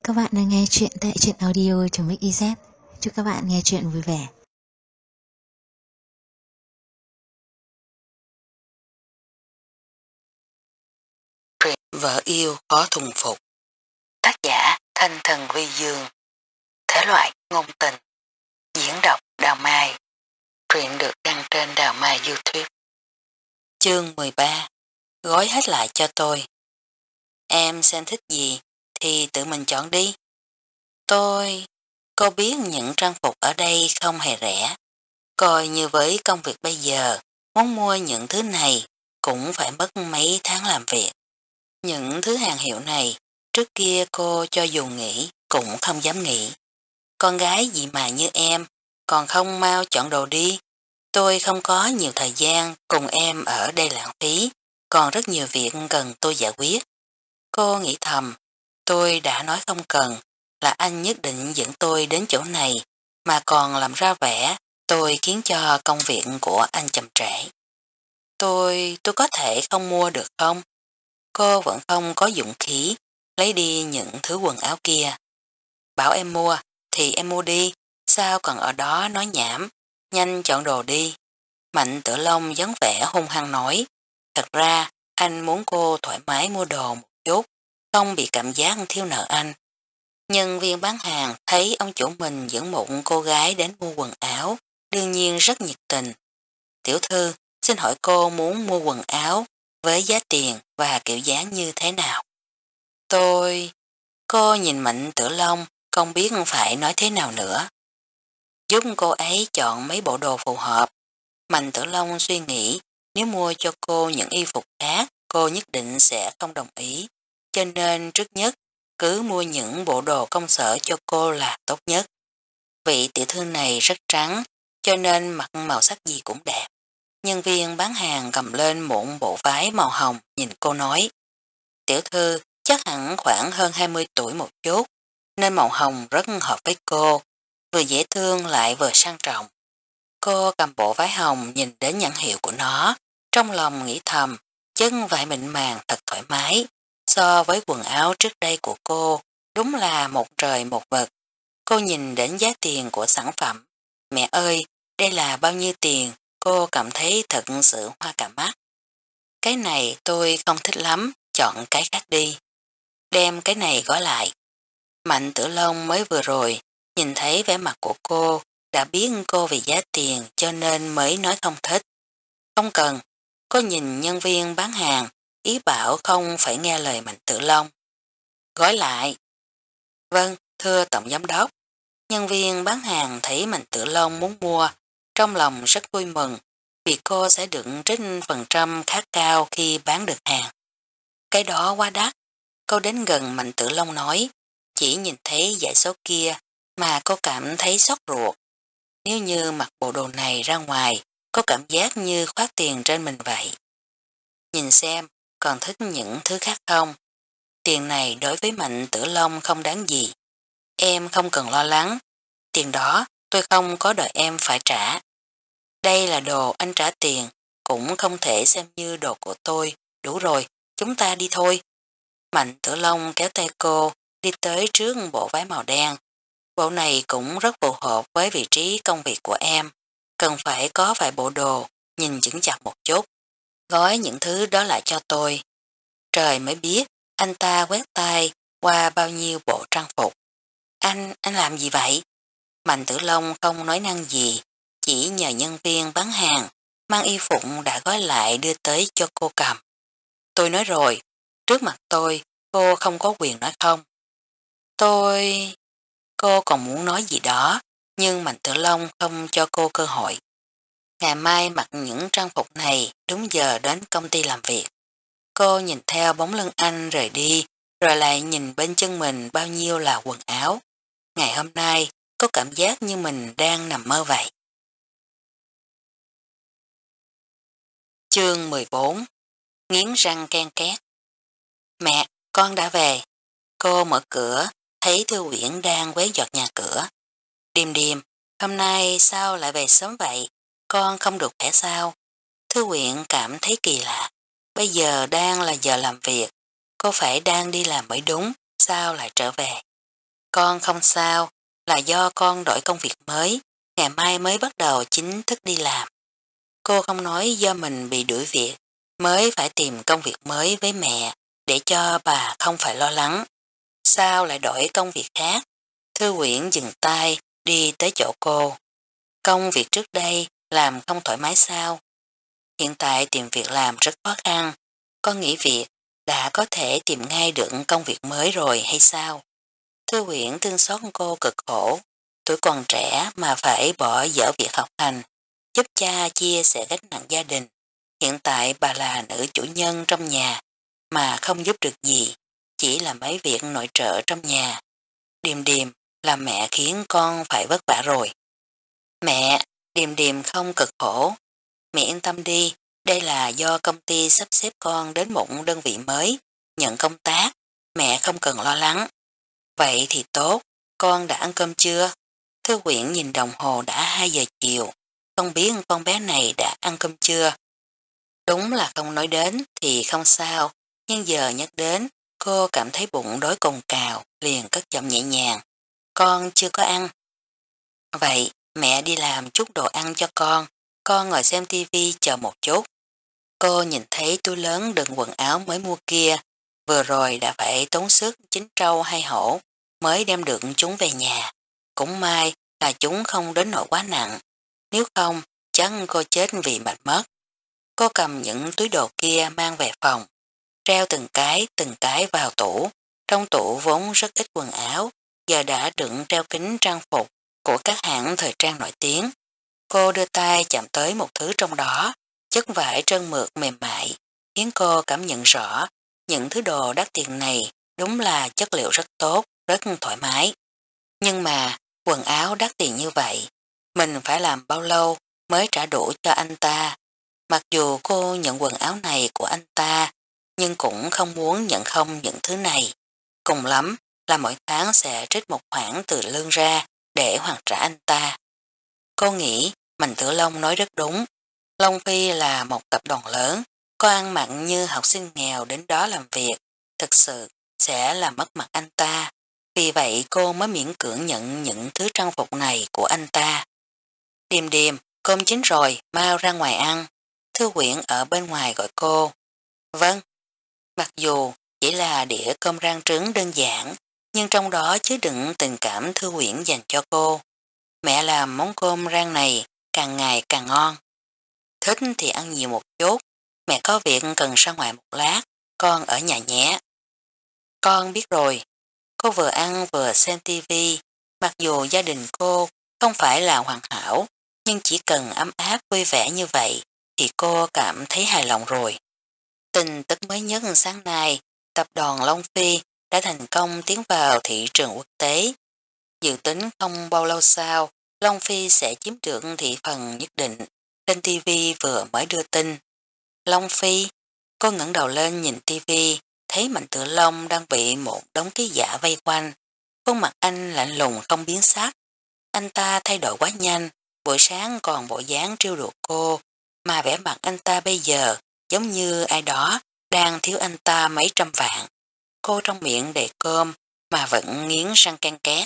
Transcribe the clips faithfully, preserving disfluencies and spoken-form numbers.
các bạn đang nghe chuyện tại truyện audio.mixyz. Chúc các bạn nghe chuyện vui vẻ. Truyện Vợ yêu khó thuần phục. Tác giả Thanh Thần Vi Dương. Thể loại ngôn tình. Diễn đọc Đào Mai. Truyện được đăng trên Đào Mai YouTube. Chương mười ba. Gói hết lại cho tôi. Em xem thích gì thì tự mình chọn đi. Tôi... Cô biết những trang phục ở đây không hề rẻ. Coi như với công việc bây giờ, muốn mua những thứ này cũng phải mất mấy tháng làm việc. Những thứ hàng hiệu này, trước kia cô cho dù nghĩ cũng không dám nghĩ. Con gái gì mà như em, còn không mau chọn đồ đi. Tôi không có nhiều thời gian cùng em ở đây lãng phí, còn rất nhiều việc cần tôi giải quyết. Cô nghĩ thầm, tôi đã nói không cần, là anh nhất định dẫn tôi đến chỗ này, mà còn làm ra vẻ, tôi khiến cho công việc của anh chậm trễ. Tôi, tôi có thể không mua được không? Cô vẫn không có dũng khí lấy đi những thứ quần áo kia. Bảo em mua thì em mua đi, sao còn ở đó nói nhảm, nhanh chọn đồ đi. Mạnh Tử Long dáng vẻ hung hăng nói, thật ra anh muốn cô thoải mái mua đồ một chút, không bị cảm giác thiếu nợ anh. Nhân viên bán hàng thấy ông chủ mình dẫn một cô gái đến mua quần áo, đương nhiên rất nhiệt tình. Tiểu thư, xin hỏi cô muốn mua quần áo với giá tiền và kiểu dáng như thế nào? Tôi... Cô nhìn Mạnh Tử Long, không biết phải nói thế nào nữa. Giúp cô ấy chọn mấy bộ đồ phù hợp. Mạnh Tử Long suy nghĩ, nếu mua cho cô những y phục khác, cô nhất định sẽ không đồng ý. Cho nên trước nhất, cứ mua những bộ đồ công sở cho cô là tốt nhất. Vị tiểu thư này rất trắng, cho nên mặc màu sắc gì cũng đẹp. Nhân viên bán hàng cầm lên một bộ váy màu hồng nhìn cô nói. Tiểu thư chắc hẳn khoảng hơn hai mươi tuổi một chút, nên màu hồng rất hợp với cô, vừa dễ thương lại vừa sang trọng. Cô cầm bộ váy hồng nhìn đến nhãn hiệu của nó, trong lòng nghĩ thầm, chân vải mịn màng thật thoải mái, so với quần áo trước đây của cô, đúng là một trời một vực. Cô nhìn đến giá tiền của sản phẩm, mẹ ơi, đây là bao nhiêu tiền, cô cảm thấy thật sự hoa cả mắt. Cái này tôi không thích lắm, chọn cái khác đi. Đem cái này gói lại. Mạnh Tử Long mới vừa rồi, nhìn thấy vẻ mặt của cô, đã biết cô vì giá tiền cho nên mới nói không thích. Không cần, cô nhìn nhân viên bán hàng, ý bảo không phải nghe lời Mạnh Tử Long. Gói lại. Vâng, thưa Tổng Giám đốc. Nhân viên bán hàng thấy Mạnh Tử Long muốn mua, trong lòng rất vui mừng, vì cô sẽ được trích phần trăm khá cao khi bán được hàng. Cái đó quá đắt. Cô đến gần Mạnh Tử Long nói, chỉ nhìn thấy dãy số kia mà cô cảm thấy xót ruột. Nếu như mặc bộ đồ này ra ngoài, có cảm giác như khoát tiền trên mình vậy. Nhìn xem, còn thích những thứ khác không? Tiền này đối với Mạnh Tử Long không đáng gì. Em không cần lo lắng. Tiền đó tôi không có đòi em phải trả. Đây là đồ anh trả tiền, cũng không thể xem như đồ của tôi. Đủ rồi, chúng ta đi thôi. Mạnh Tử Long kéo tay cô, đi tới trước bộ váy màu đen. Bộ này cũng rất phù hợp với vị trí công việc của em. Cần phải có vài bộ đồ, nhìn chững chặt một chút. Gói những thứ đó lại cho tôi. Trời mới biết, anh ta quét tay qua bao nhiêu bộ trang phục. Anh, anh làm gì vậy? Mạnh Tử Long không nói năng gì, chỉ nhờ nhân viên bán hàng, mang y phục đã gói lại đưa tới cho cô cầm. Tôi nói rồi, trước mặt tôi, cô không có quyền nói không. Tôi... Cô còn muốn nói gì đó, nhưng Mạnh Tử Long không cho cô cơ hội. Ngày mai mặc những trang phục này đúng giờ đến công ty làm việc. Cô nhìn theo bóng lưng anh rời đi, rồi lại nhìn bên chân mình bao nhiêu là quần áo. Ngày hôm nay, có cảm giác như mình đang nằm mơ vậy. Chương mười bốn. Nghiến răng ken két. Mẹ, con đã về. Cô mở cửa, thấy Thư Uyển đang quét dọn nhà cửa. Điềm điềm, hôm nay sao lại về sớm vậy? Con không được khỏe sao? Thư Uyển cảm thấy kỳ lạ. Bây giờ đang là giờ làm việc. Cô phải đang đi làm mới đúng, sao lại trở về? Con không sao, là do con đổi công việc mới, ngày mai mới bắt đầu chính thức đi làm. Cô không nói do mình bị đuổi việc, mới phải tìm công việc mới với mẹ, để cho bà không phải lo lắng. Sao lại đổi công việc khác? Thư Quyển dừng tay, đi tới chỗ cô. Công việc trước đây làm không thoải mái sao? Hiện tại tìm việc làm rất khó khăn. Con nghỉ việc, đã có thể tìm ngay được công việc mới rồi hay sao? Thư Quyển thương xót cô cực khổ, tuổi còn trẻ mà phải bỏ dở việc học hành, giúp cha chia sẻ gánh nặng gia đình. Hiện tại bà là nữ chủ nhân trong nhà, mà không giúp được gì, chỉ là mấy việc nội trợ trong nhà. Điềm điềm là mẹ khiến con phải vất vả rồi. Mẹ, điềm điềm không cực khổ. Mẹ yên tâm đi, đây là do công ty sắp xếp con đến một đơn vị mới, nhận công tác, mẹ không cần lo lắng. Vậy thì tốt, con đã ăn cơm chưa? Thư Quyển nhìn đồng hồ đã hai giờ chiều, không biết con bé này đã ăn cơm chưa? Đúng là không nói đến thì không sao, nhưng giờ nhắc đến, cô cảm thấy bụng đói cồn cào, liền cất giọng nhẹ nhàng. Con chưa có ăn. Vậy, mẹ đi làm chút đồ ăn cho con, con ngồi xem tivi chờ một chút. Cô nhìn thấy túi lớn đựng quần áo mới mua kia, vừa rồi đã phải tốn sức chín trâu hay hổ, mới đem được chúng về nhà. Cũng may là chúng không đến nỗi quá nặng, nếu không chắc cô chết vì mệt mất. Cô cầm những túi đồ kia mang về phòng, treo từng cái từng cái vào tủ. Trong tủ vốn rất ít quần áo, giờ đã đựng treo kính trang phục của các hãng thời trang nổi tiếng. Cô đưa tay chạm tới một thứ trong đó, chất vải trơn mượt mềm mại, khiến cô cảm nhận rõ những thứ đồ đắt tiền này đúng là chất liệu rất tốt, rất thoải mái. Nhưng mà quần áo đắt tiền như vậy, mình phải làm bao lâu mới trả đủ cho anh ta? Mặc dù cô nhận quần áo này của anh ta, nhưng cũng không muốn nhận không những thứ này. Cùng lắm là mỗi tháng sẽ trích một khoản từ lương ra để hoàn trả anh ta. Cô nghĩ Mạnh Tử Long nói rất đúng. Long Phi là một tập đoàn lớn, có ăn mặn như học sinh nghèo đến đó làm việc, thực sự sẽ làm mất mặt anh ta. Vì vậy cô mới miễn cưỡng nhận những thứ trang phục này của anh ta. Điềm điềm, cơm chín rồi, mau ra ngoài ăn. Thư Quyển ở bên ngoài gọi cô. Vâng. Mặc dù chỉ là đĩa cơm rang trứng đơn giản, nhưng trong đó chứa đựng tình cảm Thư Quyển dành cho cô. Mẹ làm món cơm rang này càng ngày càng ngon. Thích thì ăn nhiều một chút, mẹ có việc cần ra ngoài một lát, con ở nhà nhé. Con biết rồi. Cô vừa ăn vừa xem tivi, mặc dù gia đình cô không phải là hoàn hảo, nhưng chỉ cần ấm áp vui vẻ như vậy thì cô cảm thấy hài lòng rồi. Tin tức mới nhất sáng nay, tập đoàn Long Phi đã thành công tiến vào thị trường quốc tế. Dự tính không bao lâu sau, Long Phi sẽ chiếm được thị phần nhất định. Trên tivi vừa mới đưa tin. Long Phi, cô ngẩng đầu lên nhìn tivi, thấy Mạnh Tử Long đang bị một đống ký giả vây quanh. Khuôn mặt anh lạnh lùng không biến sắc. Anh ta thay đổi quá nhanh, buổi sáng còn bộ dáng trêu đùa cô, mà vẻ mặt anh ta bây giờ giống như ai đó đang thiếu anh ta mấy trăm vạn. Cô trong miệng đầy cơm mà vẫn nghiến răng can két.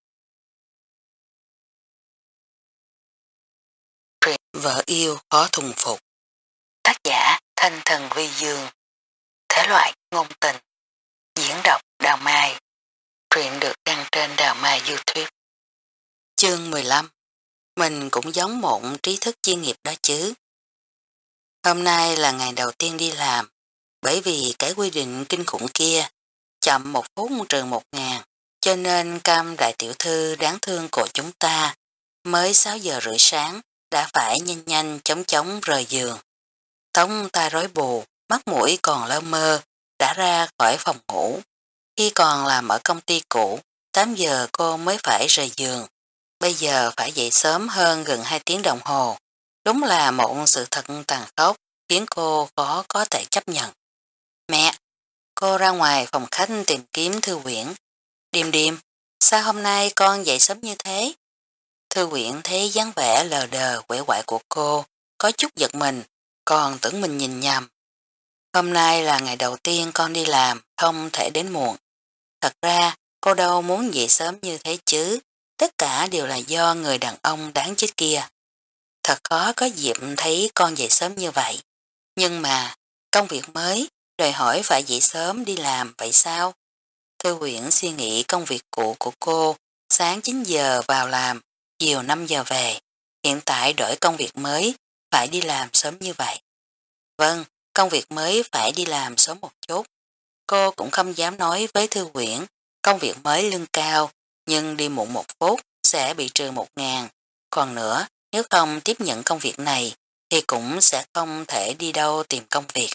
Truyện Vợ yêu khó thuần phục. Tác giả Thanh Thần Vi Dương. Thể loại ngôn tình. Diễn đọc Đào Mai. Truyện được đăng trên Đào Mai YouTube. Chương mười lăm. Mình cũng giống một trí thức chuyên nghiệp đó chứ. Hôm nay là ngày đầu tiên đi làm, bởi vì cái quy định kinh khủng kia, chậm một phút trừ một ngàn, cho nên Cam đại tiểu thư đáng thương của chúng ta, mới sáu giờ rưỡi sáng, đã phải nhanh nhanh chóng chóng rời giường. Tóc ta rối bù, mắt mũi còn lơ mơ, đã ra khỏi phòng ngủ. Khi còn làm ở công ty cũ, tám giờ cô mới phải rời giường. Bây giờ phải dậy sớm hơn gần hai tiếng đồng hồ. Đúng là một sự thật tàn khốc, khiến cô khó có thể chấp nhận. Mẹ! Cô ra ngoài phòng khách tìm kiếm Thư Quyển. Điềm điềm, sao hôm nay con dậy sớm như thế? Thư Quyển thấy dáng vẻ lờ đờ quẻ quại của cô, có chút giật mình, còn tưởng mình nhìn nhầm. Hôm nay là ngày đầu tiên con đi làm, không thể đến muộn. Thật ra, Cô đâu muốn dậy sớm như thế chứ, tất cả đều là do người đàn ông đáng chết kia. Thật khó có dịp thấy con dậy sớm như vậy. Nhưng mà, công việc mới, đòi hỏi phải dậy sớm đi làm, vậy sao? Thư Quyển suy nghĩ công việc cũ của cô, sáng chín giờ vào làm, chiều năm giờ về. Hiện tại đổi công việc mới, phải đi làm sớm như vậy. Vâng, công việc mới phải đi làm sớm một chút. Cô cũng không dám nói với Thư Quyển, công việc mới lương cao, nhưng đi muộn một phút sẽ bị trừ một ngàn. Còn nữa, nếu không tiếp nhận công việc này, thì cũng sẽ không thể đi đâu tìm công việc.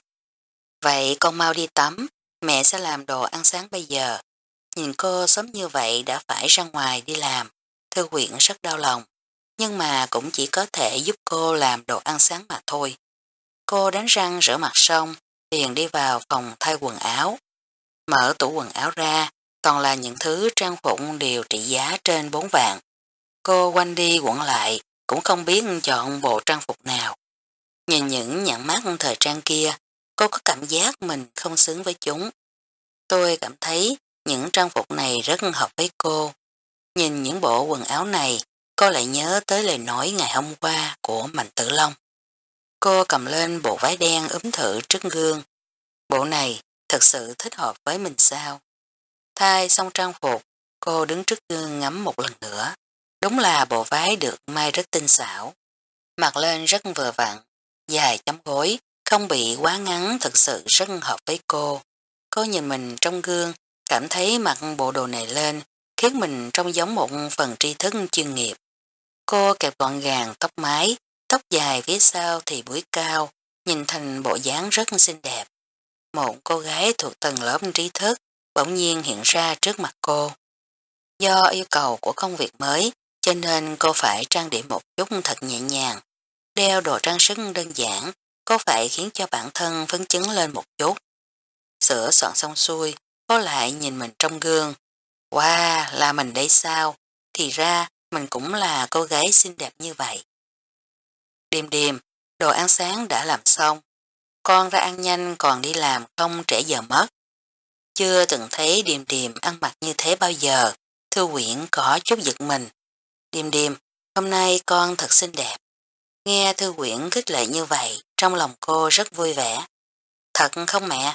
Vậy con mau đi tắm, mẹ sẽ làm đồ ăn sáng bây giờ. Nhìn cô sớm như vậy đã phải ra ngoài đi làm, Thư Quyển rất đau lòng, nhưng mà cũng chỉ có thể giúp cô làm đồ ăn sáng mà thôi. Cô đánh răng rửa mặt xong, liền đi vào phòng thay quần áo. Mở tủ quần áo ra, toàn là những thứ trang phục đều trị giá trên bốn vạn. Cô quanh đi quẩn lại, cũng không biết chọn bộ trang phục nào. Nhìn những nhãn mác thời trang kia, cô có cảm giác mình không xứng với chúng. Tôi cảm thấy những trang phục này rất hợp với cô. Nhìn những bộ quần áo này, cô lại nhớ tới lời nói ngày hôm qua của Mạnh Tử Long. Cô cầm lên bộ váy đen ướm thử trước gương. Bộ này thật sự thích hợp với mình sao? Thay xong trang phục, cô đứng trước gương ngắm một lần nữa. Đúng là bộ váy được may rất tinh xảo. Mặc lên rất vừa vặn, dài chấm gối, không bị quá ngắn, thật sự rất hợp với cô. Cô nhìn mình trong gương, cảm thấy mặc bộ đồ này lên, khiến mình trông giống một phần tri thức chuyên nghiệp. Cô kẹp gọn gàng tóc mái, tóc dài phía sau thì búi cao, nhìn thành bộ dáng rất xinh đẹp. Một cô gái thuộc tầng lớp trí thức bỗng nhiên hiện ra trước mặt cô. Do yêu cầu của công việc mới, cho nên cô phải trang điểm một chút thật nhẹ nhàng. Đeo đồ trang sức đơn giản, cô phải khiến cho bản thân phấn chấn lên một chút. Sửa soạn xong xuôi, cô lại nhìn mình trong gương. Wow, là mình đây sao? Thì ra, mình cũng là cô gái xinh đẹp như vậy. Điềm điềm, đồ ăn sáng đã làm xong. Con ra ăn nhanh còn đi làm không trễ giờ mất. Chưa từng thấy Điềm Điềm ăn mặc như thế bao giờ. Thư Quyển có chút giật mình. Điềm Điềm, hôm nay con thật xinh đẹp. Nghe Thư Quyển khích lệ như vậy, trong lòng cô rất vui vẻ. Thật không mẹ?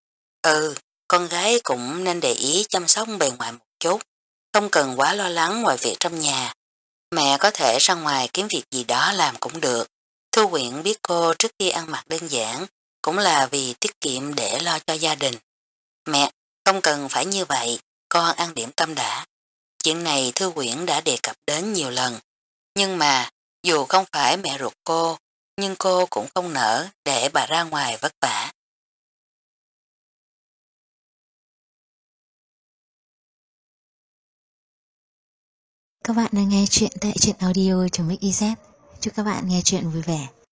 Ừ, con gái cũng nên để ý chăm sóc bề ngoài một chút, không cần quá lo lắng ngoài việc trong nhà. Mẹ có thể ra ngoài kiếm việc gì đó làm cũng được. Thư Quyển biết cô trước khi ăn mặc đơn giản, cũng là vì tiết kiệm để lo cho gia đình. Mẹ, không cần phải như vậy, con ăn điểm tâm đã. Chuyện này Thư Quyển đã đề cập đến nhiều lần. Nhưng mà, dù không phải mẹ ruột cô, nhưng cô cũng không nỡ để bà ra ngoài vất vả. Các bạn đang nghe chuyện tại truyện audio.mixyz. Chúc các bạn nghe chuyện vui vẻ.